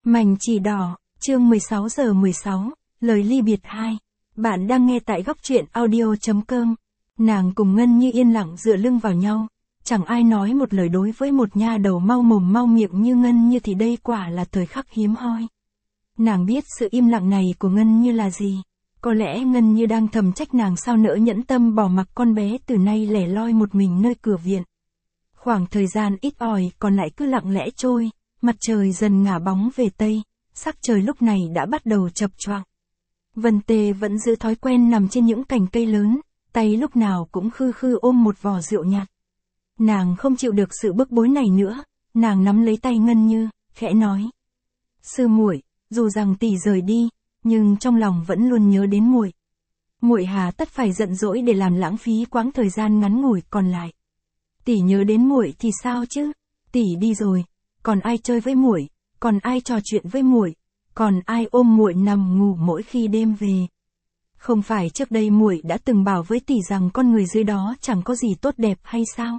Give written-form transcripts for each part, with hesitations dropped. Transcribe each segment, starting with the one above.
Mảnh chỉ đỏ, chương 16 giờ 16, lời ly biệt 2. Bạn đang nghe tại góc truyện audio.com. Nàng cùng Ngân Như yên lặng dựa lưng vào nhau, chẳng ai nói một lời. Đối với một nha đầu mau mồm mau miệng như Ngân Như thì đây quả là thời khắc hiếm hoi. Nàng biết sự im lặng này của Ngân Như là gì. Có lẽ Ngân Như đang thầm trách nàng sao nỡ nhẫn tâm bỏ mặc con bé từ nay lẻ loi một mình nơi cửa viện. Khoảng thời gian ít ỏi còn lại cứ lặng lẽ trôi, mặt trời dần ngả bóng về tây, sắc trời lúc này đã bắt đầu chập choạng. Vân Tê vẫn giữ thói quen nằm trên những cành cây lớn, tay lúc nào cũng khư khư ôm một vò rượu nhạt. Nàng không chịu được sự bức bối này nữa, nàng nắm lấy tay Ngân Như, khẽ nói: "Sư muội, dù rằng tỷ rời đi, nhưng trong lòng vẫn luôn nhớ đến muội. Muội hà tất phải giận dỗi để làm lãng phí quãng thời gian ngắn ngủi còn lại. Tỷ nhớ đến muội thì sao chứ? Tỷ đi rồi, còn ai chơi với muội, còn ai trò chuyện với muội, còn ai ôm muội nằm ngủ mỗi khi đêm về? Không phải trước đây muội đã từng bảo với tỷ rằng con người dưới đó chẳng có gì tốt đẹp hay sao?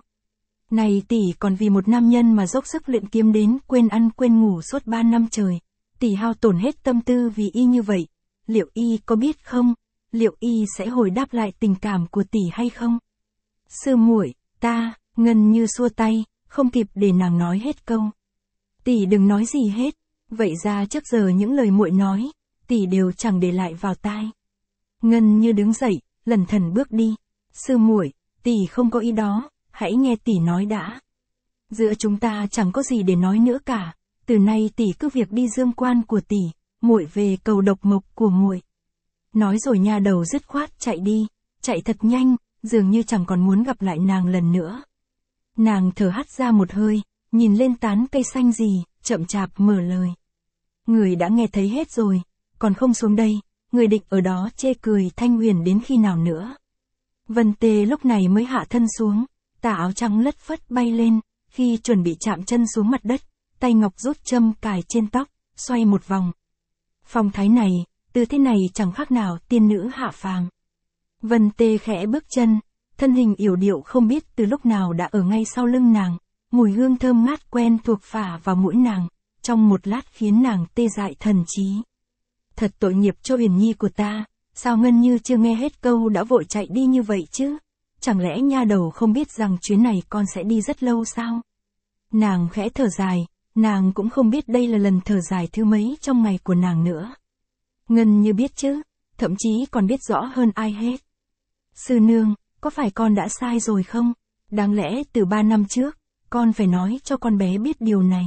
Này tỷ còn vì một nam nhân mà dốc sức luyện kiếm đến quên ăn quên ngủ suốt 3 năm trời. Tỷ hao tổn hết tâm tư vì y như vậy. Liệu y có biết không? Liệu y sẽ hồi đáp lại tình cảm của tỷ hay không?" "Sư muội, ta..." Ngân Như xua tay, không kịp để nàng nói hết câu. "Tỷ đừng nói gì hết, vậy ra trước giờ những lời muội nói, tỷ đều chẳng để lại vào tai." Ngân Như đứng dậy, lẩn thẩn bước đi. "Sư muội, tỷ không có ý đó, hãy nghe tỷ nói đã. Giữa chúng ta chẳng có gì để nói nữa cả, từ nay tỷ cứ việc đi dương quan của tỷ, muội về cầu độc mộc của muội." Nói rồi nha đầu dứt khoát chạy đi, chạy thật nhanh, dường như chẳng còn muốn gặp lại nàng lần nữa. Nàng thở hắt ra một hơi, nhìn lên tán cây xanh gì, chậm chạp mở lời: "Người đã nghe thấy hết rồi, còn không xuống đây, người định ở đó chê cười Thanh Huyền đến khi nào nữa?" Vân Tê lúc này mới hạ thân xuống, tà áo trắng lất phất bay lên, khi chuẩn bị chạm chân xuống mặt đất, tay ngọc rút châm cài trên tóc, xoay một vòng. Phong thái này, tư thế này chẳng khác nào tiên nữ hạ phàm. Vân Tê khẽ bước chân, thân hình yểu điệu không biết từ lúc nào đã ở ngay sau lưng nàng, mùi hương thơm ngát quen thuộc phả vào mũi nàng, trong một lát khiến nàng tê dại thần trí. Thật tội nghiệp cho Uyển Nhi của ta, sao Ngân Như chưa nghe hết câu đã vội chạy đi như vậy chứ? Chẳng lẽ nha đầu không biết rằng chuyến này con sẽ đi rất lâu sao?" Nàng khẽ thở dài, nàng cũng không biết đây là lần thở dài thứ mấy trong ngày của nàng nữa. Ngân Như biết chứ, thậm chí còn biết rõ hơn ai hết. "Sư nương, có phải con đã sai rồi không? Đáng lẽ từ 3 năm trước, con phải nói cho con bé biết điều này."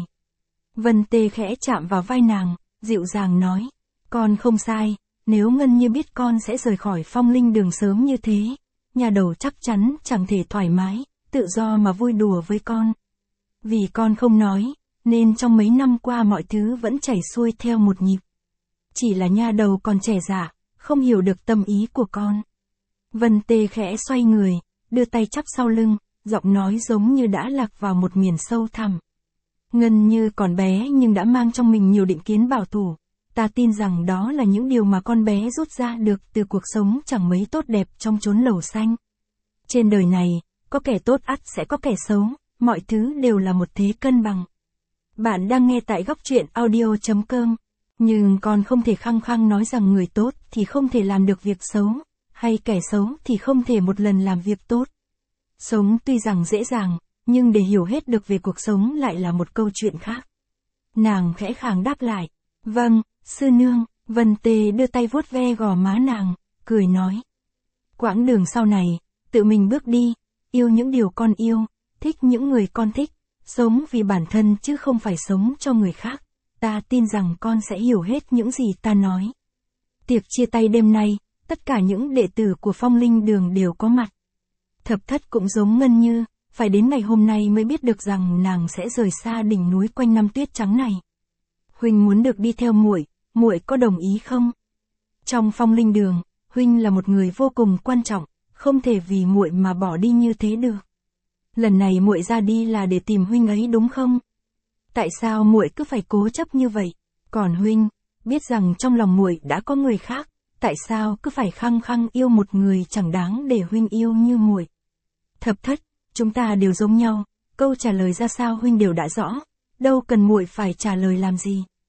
Vân Tê khẽ chạm vào vai nàng, dịu dàng nói: "Con không sai, nếu Ngân Như biết con sẽ rời khỏi Phong Linh Đường sớm như thế, nhà đầu chắc chắn chẳng thể thoải mái, tự do mà vui đùa với con. Vì con không nói, nên trong mấy năm qua mọi thứ vẫn chảy xuôi theo một nhịp. Chỉ là nha đầu còn trẻ dạ, không hiểu được tâm ý của con." Vân Tê khẽ xoay người, đưa tay chắp sau lưng, giọng nói giống như đã lạc vào một miền sâu thẳm. "Ngân Như còn bé nhưng đã mang trong mình nhiều định kiến bảo thủ. Ta tin rằng đó là những điều mà con bé rút ra được từ cuộc sống chẳng mấy tốt đẹp trong chốn lầu xanh. Trên đời này, có kẻ tốt ắt sẽ có kẻ xấu, mọi thứ đều là một thế cân bằng." Bạn đang nghe tại góc truyện audio.com. Nhưng con không thể khăng khăng nói rằng người tốt thì không thể làm được việc xấu, hay kẻ xấu thì không thể một lần làm việc tốt. Sống tuy rằng dễ dàng, nhưng để hiểu hết được về cuộc sống lại là một câu chuyện khác. Nàng khẽ khàng đáp lại: "Vâng, sư nương." Vân Tê đưa tay vuốt ve gò má nàng, cười nói: "Quãng đường sau này, tự mình bước đi, yêu những điều con yêu, thích những người con thích, sống vì bản thân chứ không phải sống cho người khác. Ta tin rằng con sẽ hiểu hết những gì ta nói." Tiệc chia tay đêm nay, tất cả những đệ tử của Phong Linh Đường đều có mặt. Thập Thất cũng giống Ngân Như, phải đến ngày hôm nay mới biết được rằng nàng sẽ rời xa đỉnh núi quanh năm tuyết trắng này. "Huynh muốn được đi theo muội, muội có đồng ý không?" Trong Phong Linh Đường, huynh là một người vô cùng quan trọng, không thể vì muội mà bỏ đi như thế được. Lần này muội ra đi là để tìm huynh ấy đúng không? Tại sao muội cứ phải cố chấp như vậy? Còn huynh, biết rằng trong lòng muội đã có người khác, tại sao cứ phải khăng khăng yêu một người chẳng đáng để huynh yêu như muội? Thập Thất, chúng ta đều giống nhau, câu trả lời ra sao huynh đều đã rõ, đâu cần muội phải trả lời làm gì.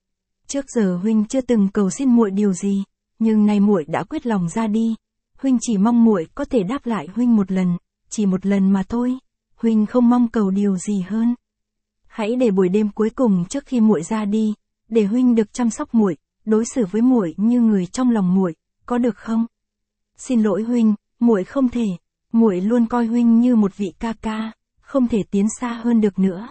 Trước giờ huynh chưa từng cầu xin muội điều gì, nhưng nay muội đã quyết lòng ra đi. Huynh chỉ mong muội có thể đáp lại huynh một lần, chỉ một lần mà thôi. Huynh không mong cầu điều gì hơn. Hãy để buổi đêm cuối cùng trước khi muội ra đi, để huynh được chăm sóc muội, đối xử với muội như người trong lòng muội, có được không? Xin lỗi huynh, muội không thể. Muội luôn coi huynh như một vị ca ca, không thể tiến xa hơn được nữa.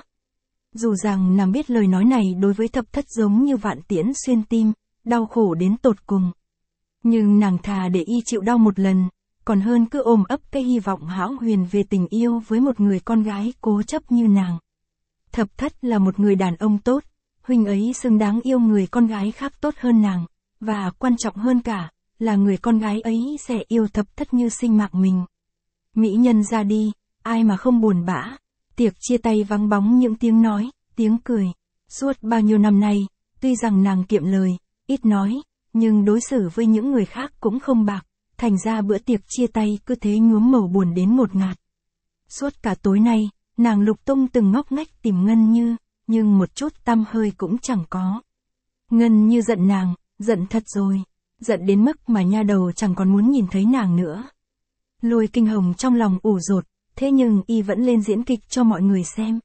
Dù rằng nàng biết lời nói này đối với Thập Thất giống như vạn tiễn xuyên tim, đau khổ đến tột cùng. Nhưng nàng thà để y chịu đau một lần, còn hơn cứ ôm ấp cái hy vọng hão huyền về tình yêu với một người con gái cố chấp như nàng. Thập Thất là một người đàn ông tốt, huynh ấy xứng đáng yêu người con gái khác tốt hơn nàng, và quan trọng hơn cả, là người con gái ấy sẽ yêu Thập Thất như sinh mạng mình. Mỹ nhân ra đi, ai mà không buồn bã. Tiệc chia tay vắng bóng những tiếng nói, tiếng cười. Suốt bao nhiêu năm nay, tuy rằng nàng kiệm lời, ít nói, nhưng đối xử với những người khác cũng không bạc, thành ra bữa tiệc chia tay cứ thế nhuốm màu buồn đến ngột ngạt. Suốt cả tối nay, nàng lục tung từng ngóc ngách tìm Ngân Như, nhưng một chút tăm hơi cũng chẳng có. Ngân Như giận nàng, giận thật rồi, giận đến mức mà nha đầu chẳng còn muốn nhìn thấy nàng nữa. Lôi Kinh Hồng trong lòng ủ dột, thế nhưng y vẫn lên diễn kịch cho mọi người xem.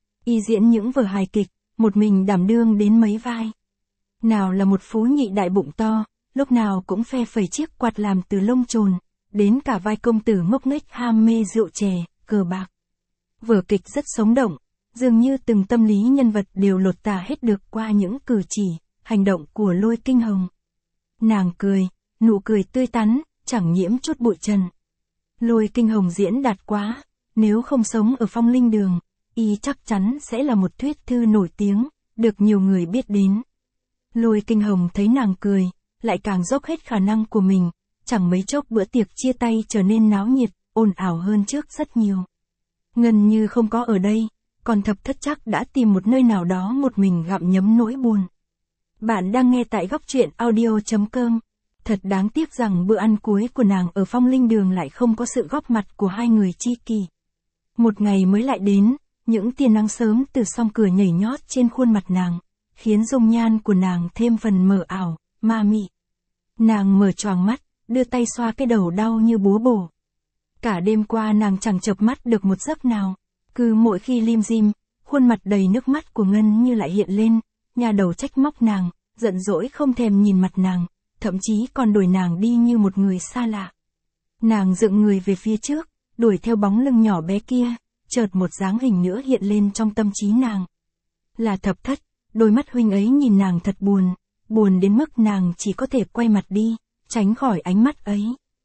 Y diễn những vở hài kịch, một mình đảm đương đến mấy vai. Nào là một phú nhị đại bụng to, lúc nào cũng phe phẩy chiếc quạt làm từ lông trồn, đến cả vai công tử ngốc nghếch ham mê rượu chè, cờ bạc. Vở kịch rất sống động, dường như từng tâm lý nhân vật đều lột tả hết được qua những cử chỉ, hành động của Lôi Kinh Hồng. Nàng cười, nụ cười tươi tắn, chẳng nhiễm chút bụi trần. Lôi Kinh Hồng diễn đạt quá, nếu không sống ở Phong Linh Đường, y chắc chắn sẽ là một thuyết thư nổi tiếng, được nhiều người biết đến. Lôi Kinh Hồng thấy nàng cười, lại càng dốc hết khả năng của mình, chẳng mấy chốc bữa tiệc chia tay trở nên náo nhiệt, ồn ào hơn trước rất nhiều. Ngân Như không có ở đây, còn Thập Thất chắc đã tìm một nơi nào đó một mình gặm nhấm nỗi buồn. Bạn đang nghe tại góc truyện audio.com. Thật đáng tiếc rằng bữa ăn cuối của nàng ở Phong Linh Đường lại không có sự góp mặt của hai người tri kỷ. Một ngày mới lại đến, những tia nắng sớm từ song cửa nhảy nhót trên khuôn mặt nàng, khiến dung nhan của nàng thêm phần mờ ảo, ma mị. Nàng mở choàng mắt, đưa tay xoa cái đầu đau như búa bổ. Cả đêm qua nàng chẳng chợp mắt được một giấc nào, cứ mỗi khi lim dim, khuôn mặt đầy nước mắt của Ngân Như lại hiện lên, nhà đầu trách móc nàng, giận dỗi không thèm nhìn mặt nàng, thậm chí còn đuổi nàng đi như một người xa lạ. Nàng dựng người về phía trước, đuổi theo bóng lưng nhỏ bé kia, chợt một dáng hình nữa hiện lên trong tâm trí nàng. Là Thập Thất, đôi mắt huynh ấy nhìn nàng thật buồn, buồn đến mức nàng chỉ có thể quay mặt đi, tránh khỏi ánh mắt ấy.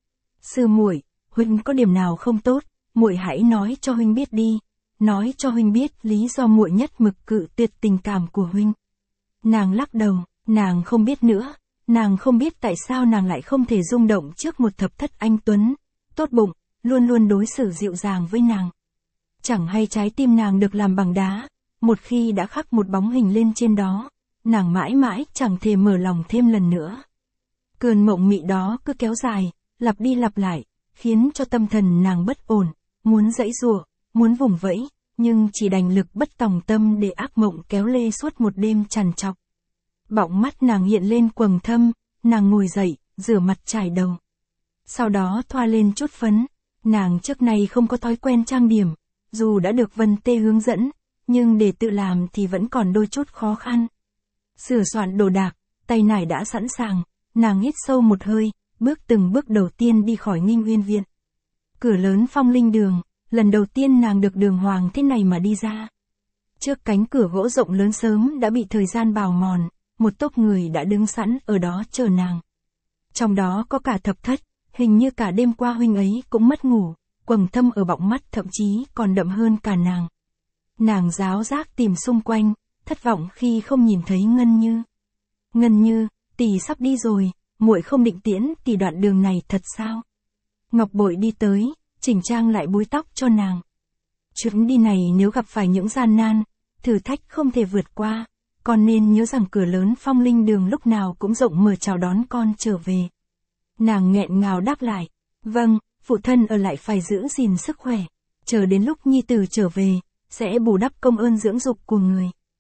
Sư muội, huynh có điểm nào không tốt, muội hãy nói cho huynh biết đi, nói cho huynh biết lý do muội nhất mực cự tuyệt tình cảm của huynh. Nàng lắc đầu, nàng không biết nữa. Nàng không biết tại sao nàng lại không thể rung động trước một Thập Thất anh tuấn, tốt bụng, luôn luôn đối xử dịu dàng với nàng. Chẳng hay trái tim nàng được làm bằng đá, một khi đã khắc một bóng hình lên trên đó, nàng mãi mãi chẳng thể mở lòng thêm lần nữa. Cơn mộng mị đó cứ kéo dài, lặp đi lặp lại, khiến cho tâm thần nàng bất ổn, muốn giãy giụa, muốn vùng vẫy, nhưng chỉ đành lực bất tòng tâm để ác mộng kéo lê suốt một đêm trằn trọc. Bọng mắt nàng hiện lên quầng thâm, nàng ngồi dậy, rửa mặt chải đầu. Sau đó thoa lên chút phấn, nàng trước nay không có thói quen trang điểm, dù đã được Vân Tê hướng dẫn, nhưng để tự làm thì vẫn còn đôi chút khó khăn. Sửa soạn đồ đạc, tay nải đã sẵn sàng, nàng hít sâu một hơi, bước từng bước đầu tiên đi khỏi Nghinh Uyên Viện. Cửa lớn Phong Linh Đường, lần đầu tiên nàng được đường hoàng thế này mà đi ra. Trước cánh cửa gỗ rộng lớn sớm đã bị thời gian bào mòn, một tốp người đã đứng sẵn ở đó chờ nàng. Trong đó có cả Thập Thất, hình như cả đêm qua huynh ấy cũng mất ngủ, quầng thâm ở bọng mắt thậm chí còn đậm hơn cả nàng. Nàng ráo rác tìm xung quanh, thất vọng khi không nhìn thấy Ngân Như. Ngân Như, tỷ sắp đi rồi, muội không định tiễn tỷ đoạn đường này thật sao? Ngọc Bội đi tới, chỉnh trang lại búi tóc cho nàng. Chuyến đi này nếu gặp phải những gian nan, thử thách không thể vượt qua, con nên nhớ rằng cửa lớn Phong Linh Đường lúc nào cũng rộng mở chào đón con trở về. Nàng nghẹn ngào đáp lại, vâng, phụ thân ở lại phải giữ gìn sức khỏe, chờ đến lúc nhi tử trở về, sẽ bù đắp công ơn dưỡng dục của người.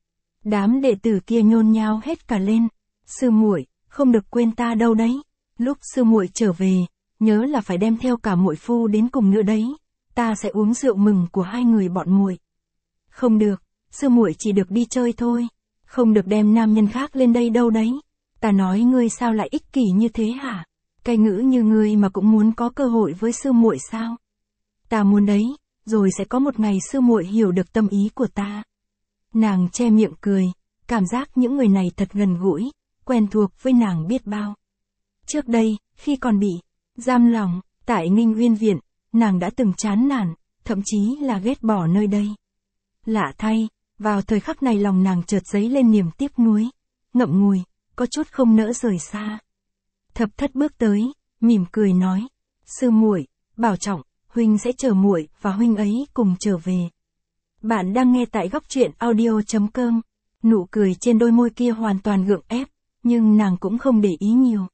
Đám đệ tử kia nhôn nhao hết cả lên. Sư muội, không được quên ta đâu đấy. Lúc sư muội trở về, nhớ là phải đem theo cả muội phu đến cùng nữa đấy. Ta sẽ uống rượu mừng của hai người bọn muội. Không được, sư muội chỉ được đi chơi thôi. Không được đem nam nhân khác lên đây đâu đấy. Ta nói ngươi sao lại ích kỷ như thế hả? Cái ngữ như ngươi mà cũng muốn có cơ hội với sư muội sao? Ta muốn đấy, rồi sẽ có một ngày sư muội hiểu được tâm ý của ta. Nàng che miệng cười, cảm giác những người này thật gần gũi, quen thuộc với nàng biết bao. Trước đây, khi còn bị giam lỏng tại Nghinh Uyên Viện, nàng đã từng chán nản, thậm chí là ghét bỏ nơi đây. Lạ thay, vào thời khắc này lòng nàng chợt dấy lên niềm tiếc nuối, ngậm ngùi, có chút không nỡ rời xa. Thập Thất bước tới, mỉm cười nói: "Sư muội, bảo trọng, huynh sẽ chờ muội và huynh ấy cùng trở về." Bạn đang nghe tại góc truyện audio.com. Nụ cười trên đôi môi kia hoàn toàn gượng ép, nhưng nàng cũng không để ý nhiều.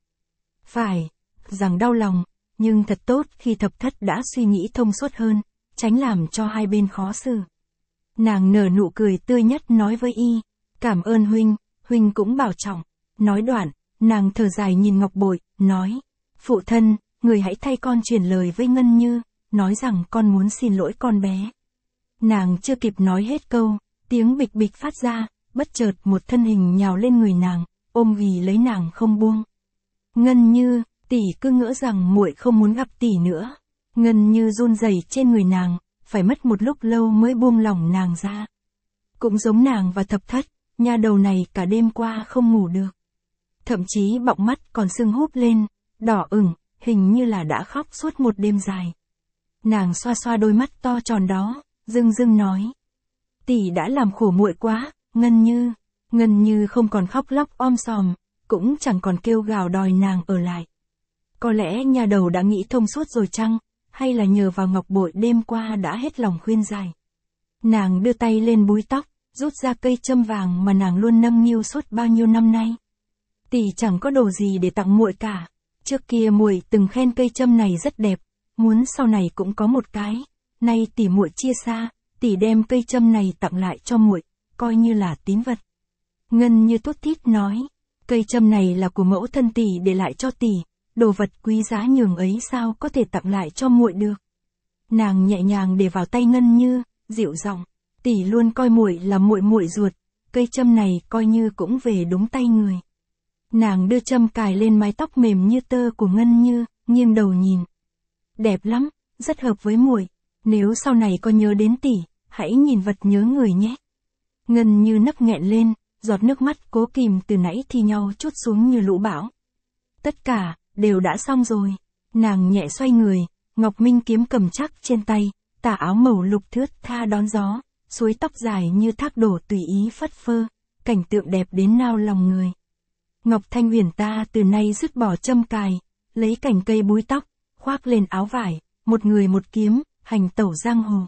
Phải rằng đau lòng, nhưng thật tốt khi Thập Thất đã suy nghĩ thông suốt hơn, tránh làm cho hai bên khó xử. Nàng nở nụ cười tươi nhất nói với y: "Cảm ơn huynh, huynh cũng bảo trọng." Nói đoạn, nàng thở dài nhìn Ngọc Bội, nói: "Phụ thân, người hãy thay con truyền lời với Ngân Như, nói rằng con muốn xin lỗi con bé." Nàng chưa kịp nói hết câu, tiếng bịch bịch phát ra, bất chợt một thân hình nhào lên người nàng, ôm ghì lấy nàng không buông. "Ngân Như, tỷ cứ ngỡ rằng muội không muốn gặp tỷ nữa." Ngân Như run rẩy trên người nàng, phải mất một lúc lâu mới buông lỏng nàng ra. Cũng giống nàng và Thập Thất, nha đầu này cả đêm qua không ngủ được. Thậm chí bọng mắt còn sưng húp lên, đỏ ửng, hình như là đã khóc suốt một đêm dài. Nàng xoa xoa đôi mắt to tròn đó, dưng dưng nói: "Tỷ đã làm khổ muội quá, Ngân Như." Ngân Như không còn khóc lóc om sòm, cũng chẳng còn kêu gào đòi nàng ở lại. Có lẽ nhà đầu đã nghĩ thông suốt rồi chăng, hay là nhờ vào Ngọc Bội đêm qua đã hết lòng khuyên giải. Nàng đưa tay lên búi tóc, rút ra cây châm vàng mà nàng luôn nâng niu suốt bao nhiêu năm nay. "Tỷ chẳng có đồ gì để tặng muội cả. Trước kia muội từng khen cây châm này rất đẹp, muốn sau này cũng có một cái. Nay tỷ muội chia xa, tỷ đem cây châm này tặng lại cho muội, coi như là tín vật." Ngân Như thút thít nói: "Cây châm này là của mẫu thân tỷ để lại cho tỷ, đồ vật quý giá nhường ấy sao có thể tặng lại cho muội được." Nàng nhẹ nhàng để vào tay Ngân Như, dịu giọng: "Tỷ luôn coi muội là muội muội ruột, cây châm này coi như cũng về đúng tay người." Nàng đưa châm cài lên mái tóc mềm như tơ của Ngân Như, nghiêng đầu nhìn: "Đẹp lắm, rất hợp với muội. Nếu sau này có nhớ đến tỷ, hãy nhìn vật nhớ người nhé." Ngân Như nấc nghẹn lên, giọt nước mắt cố kìm từ nãy thi nhau trút xuống như lũ bão. Tất cả đều đã xong rồi. Nàng nhẹ xoay người, ngọc minh kiếm cầm chắc trên tay, tà áo màu lục thướt tha đón gió, suối tóc dài như thác đổ tùy ý phất phơ, cảnh tượng đẹp đến nao lòng người. Ngọc Thanh Huyền ta từ nay dứt bỏ châm cài, lấy cành cây búi tóc, khoác lên áo vải, một người một kiếm, hành tẩu giang hồ.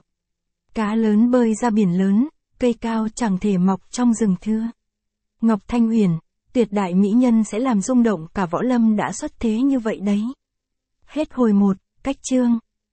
Cá lớn bơi ra biển lớn, cây cao chẳng thể mọc trong rừng thưa. Ngọc Thanh Huyền, tuyệt đại mỹ nhân sẽ làm rung động cả võ lâm đã xuất thế như vậy đấy. Hết hồi 1, cách chương.